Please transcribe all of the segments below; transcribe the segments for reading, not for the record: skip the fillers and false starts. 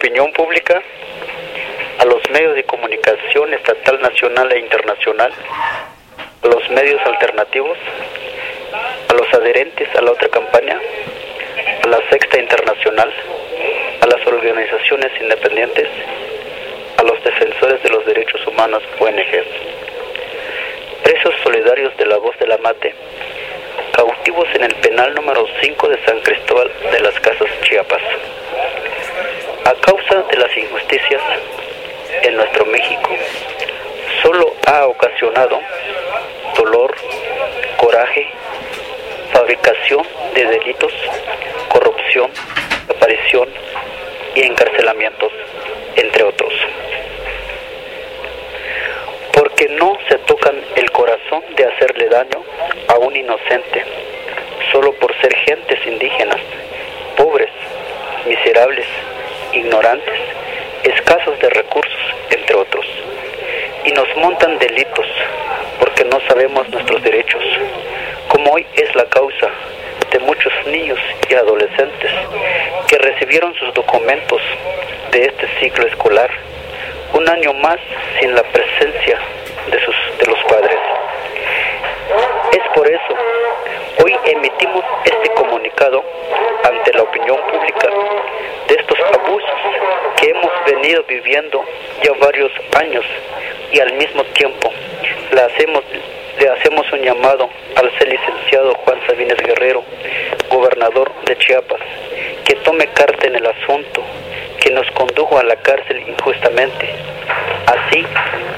opinión pública, a los medios de comunicación estatal, nacional e internacional, a los medios alternativos, a los adherentes a la otra campaña, a la Sexta Internacional, a las organizaciones independientes, a los defensores de los derechos humanos ONGs, presos solidarios de la Voz de la Mate, cautivos en el penal número 5 de San Cristóbal de las Casas, Chiapas. A causa de las injusticias en nuestro México, solo ha ocasionado dolor, coraje, fabricación de delitos, corrupción, desaparición y encarcelamientos, entre otros. Porque no se tocan el corazón de hacerle daño a un inocente, solo por ser gentes indígenas, pobres, miserables, ignorantes, escasos de recursos, entre otros. Y nos montan delitos porque no sabemos nuestros derechos, como hoy es la causa de muchos niños y adolescentes que recibieron sus documentos de este ciclo escolar un año más sin la presencia de los padres. Es por eso, hoy emitimos este comunicado ante la opinión pública de estos abusos que hemos venido viviendo ya varios años, y al mismo tiempo le hacemos un llamado al ser licenciado Juan Sabines Guerrero, gobernador de Chiapas, que tome carta en el asunto que nos condujo a la cárcel injustamente. Así,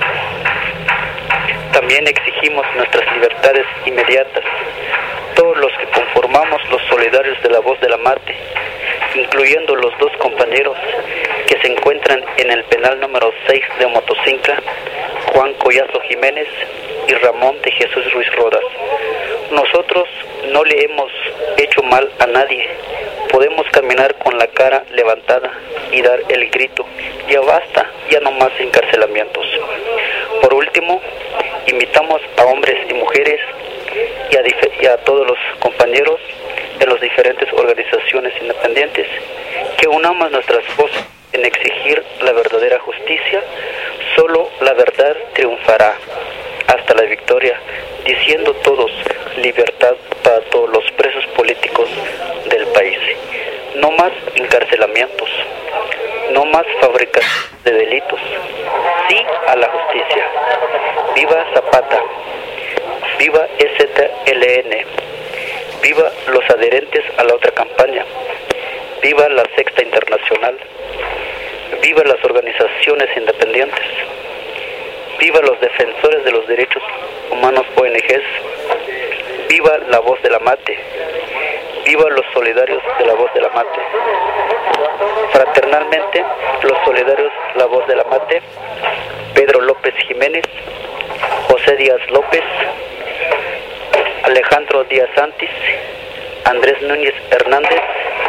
también exigimos nuestras libertades inmediatas, todos los que conformamos los solidarios de la Voz de la Mate, incluyendo los dos compañeros que se encuentran en el penal número 6 de Motocincla, Juan Collazo Jiménez y Ramón de Jesús Ruiz Rodas. Nosotros no le hemos hecho mal a nadie. Podemos caminar con la cara levantada y dar el grito: ya basta, ya no más encarcelamientos. Por último, invitamos a hombres y mujeres y a todos los compañeros de las diferentes organizaciones independientes que unamos nuestras voces en exigir la verdadera justicia. Solo la verdad triunfará hasta la victoria, diciendo todos: libertad para todos los presos políticos del país. No más encarcelamientos, no más fabricación de delitos, sí a la justicia. Viva Zapata, viva EZLN, viva los adherentes a la otra campaña, viva la Sexta Internacional, viva las organizaciones independientes, viva los defensores de los derechos humanos ONGs, viva la Voz de la Mate, viva los solidarios de la Voz de la Mate. Fraternalmente, los solidarios de la Voz de la Mate: Pedro López Jiménez, José Díaz López, Alejandro Díaz Santis, Andrés Núñez Hernández,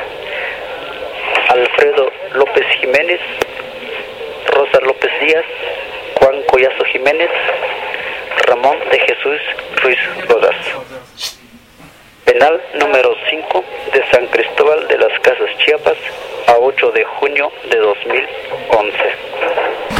Alfredo López Jiménez, Rosa López Díaz, Juan Collazo Jiménez, Ramón de Jesús Ruiz Rodas. Penal número 5 de San Cristóbal de las Casas, Chiapas, a 8 de junio de 2011.